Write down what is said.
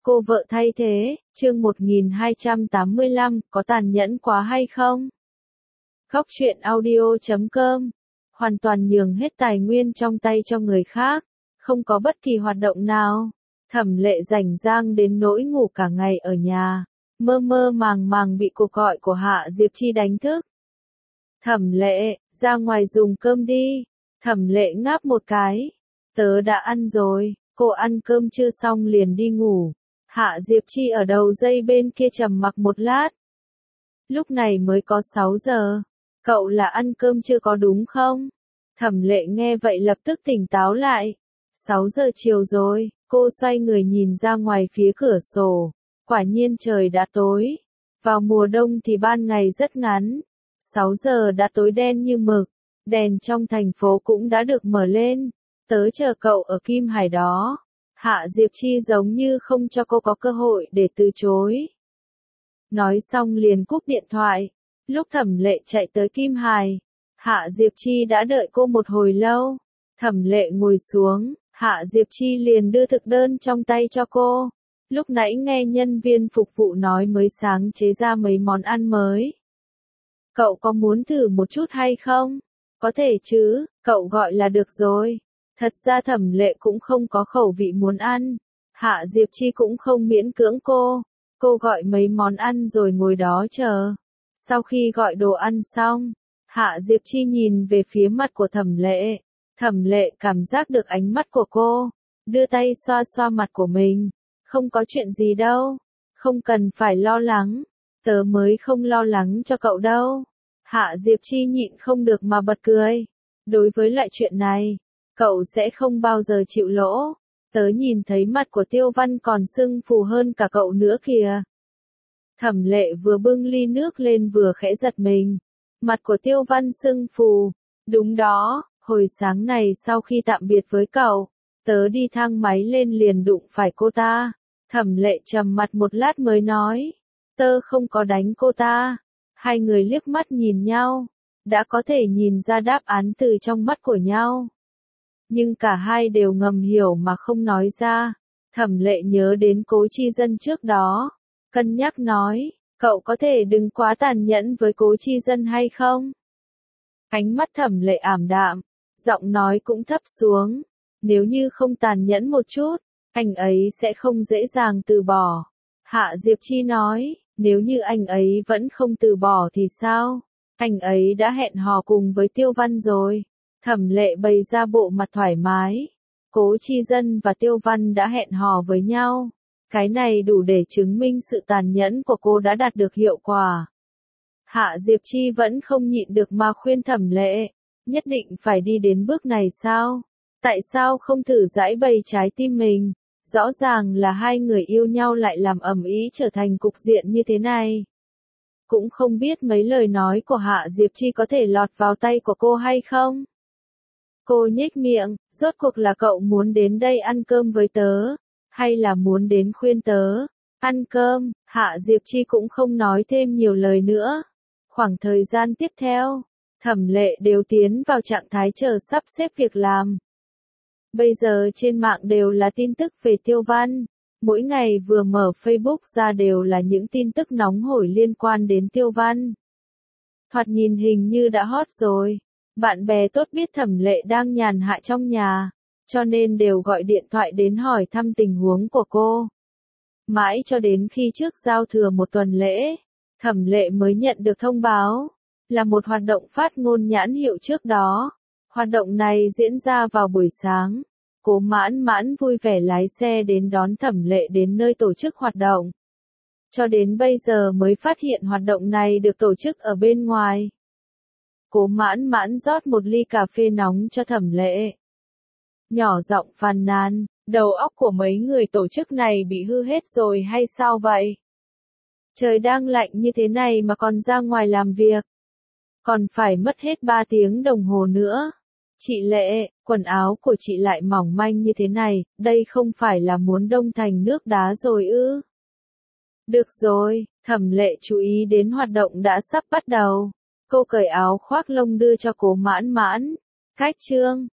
Cô vợ thay thế, chương 1285, có tàn nhẫn quá hay không? Góc truyện audio.com. Hoàn toàn nhường hết tài nguyên trong tay cho người khác, không có bất kỳ hoạt động nào. Thẩm Lệ rảnh rang đến nỗi ngủ cả ngày ở nhà, mơ mơ màng màng bị cuộc gọi của Hạ Diệp Chi đánh thức. Thẩm Lệ, ra ngoài dùng cơm đi. Thẩm Lệ ngáp một cái. Tớ đã ăn rồi, cô ăn cơm chưa xong liền đi ngủ. Hạ Diệp Chi ở đầu dây bên kia trầm mặc một lát. Lúc này mới có 6 giờ. Cậu là ăn cơm chưa có đúng không? Thẩm Lệ nghe vậy lập tức tỉnh táo lại. 6 giờ chiều rồi, cô xoay người nhìn ra ngoài phía cửa sổ. Quả nhiên trời đã tối. Vào mùa đông thì ban ngày rất ngắn. 6 giờ đã tối đen như mực. Đèn trong thành phố cũng đã được mở lên. Tớ chờ cậu ở Kim Hải đó. Hạ Diệp Chi giống như không cho cô có cơ hội để từ chối. Nói xong liền cúp điện thoại. Lúc Thẩm Lệ chạy tới Kim Hải, Hạ Diệp Chi đã đợi cô một hồi lâu. Thẩm Lệ ngồi xuống, Hạ Diệp Chi liền đưa thực đơn trong tay cho cô. Lúc nãy nghe nhân viên phục vụ nói mới sáng chế ra mấy món ăn mới. Cậu có muốn thử một chút hay không? Có thể chứ, cậu gọi là được rồi. Thật ra Thẩm Lệ cũng không có khẩu vị muốn ăn. Hạ Diệp Chi cũng không miễn cưỡng cô. Cô gọi mấy món ăn rồi ngồi đó chờ. Sau khi gọi đồ ăn xong, Hạ Diệp Chi nhìn về phía mặt của Thẩm Lệ. Thẩm Lệ cảm giác được ánh mắt của cô. Đưa tay xoa xoa mặt của mình. Không có chuyện gì đâu. Không cần phải lo lắng. Tớ mới không lo lắng cho cậu đâu. Hạ Diệp Chi nhịn không được mà bật cười. Đối với lại chuyện này, cậu sẽ không bao giờ chịu lỗ. Tớ nhìn thấy mặt của Tiêu Văn còn sưng phù hơn cả cậu nữa kìa. Thẩm Lệ vừa bưng ly nước lên vừa khẽ giật mình. Mặt của Tiêu Văn sưng phù. Đúng đó, hồi sáng này sau khi tạm biệt với cậu, tớ đi thang máy lên liền đụng phải cô ta. Thẩm Lệ trầm mặt một lát mới nói. Tớ không có đánh cô ta. Hai người liếc mắt nhìn nhau. Đã có thể nhìn ra đáp án từ trong mắt của nhau. Nhưng cả hai đều ngầm hiểu mà không nói ra. Thẩm Lệ nhớ đến Cố Chi Dân trước đó. Cân nhắc nói, cậu có thể đừng quá tàn nhẫn với Cố Chi Dân hay không? Ánh mắt Thẩm Lệ ảm đạm, giọng nói cũng thấp xuống. Nếu như không tàn nhẫn một chút, anh ấy sẽ không dễ dàng từ bỏ. Hạ Diệp Chi nói, nếu như anh ấy vẫn không từ bỏ thì sao? Anh ấy đã hẹn hò cùng với Tiêu Văn rồi. Thẩm Lệ bày ra bộ mặt thoải mái. Cố Chi Dân và Tiêu Văn đã hẹn hò với nhau. Cái này đủ để chứng minh sự tàn nhẫn của cô đã đạt được hiệu quả. Hạ Diệp Chi vẫn không nhịn được mà khuyên Thẩm Lệ. Nhất định phải đi đến bước này sao? Tại sao không thử giãi bày trái tim mình? Rõ ràng là hai người yêu nhau lại làm ầm ĩ trở thành cục diện như thế này. Cũng không biết mấy lời nói của Hạ Diệp Chi có thể lọt vào tay của cô hay không? Cô nhếch miệng, rốt cuộc là cậu muốn đến đây ăn cơm với tớ, hay là muốn đến khuyên tớ ăn cơm? Hạ Diệp Chi cũng không nói thêm nhiều lời nữa. Khoảng thời gian tiếp theo, Thẩm Lệ đều tiến vào trạng thái chờ sắp xếp việc làm. Bây giờ trên mạng đều là tin tức về Tiêu Văn. Mỗi ngày vừa mở Facebook ra đều là những tin tức nóng hổi liên quan đến Tiêu Văn. Thoạt nhìn hình như đã hot rồi. Bạn bè tốt biết Thẩm Lệ đang nhàn hạ trong nhà, cho nên đều gọi điện thoại đến hỏi thăm tình huống của cô. Mãi cho đến khi trước giao thừa một tuần lễ, Thẩm Lệ mới nhận được thông báo, là một hoạt động phát ngôn nhãn hiệu trước đó. Hoạt động này diễn ra vào buổi sáng. Cố Mãn Mãn vui vẻ lái xe đến đón Thẩm Lệ đến nơi tổ chức hoạt động. Cho đến bây giờ mới phát hiện hoạt động này được tổ chức ở bên ngoài. Cố Mãn Mãn rót một ly cà phê nóng cho Thẩm Lệ. Nhỏ giọng phàn nàn, đầu óc của mấy người tổ chức này bị hư hết rồi hay sao vậy? Trời đang lạnh như thế này mà còn ra ngoài làm việc. Còn phải mất hết 3 tiếng đồng hồ nữa. Chị Lệ, quần áo của chị lại mỏng manh như thế này, đây không phải là muốn đông thành nước đá rồi ư? Được rồi, Thẩm Lệ chú ý đến hoạt động đã sắp bắt đầu. Cô cởi áo khoác lông đưa cho Cố Mãn Mãn. Khách trương,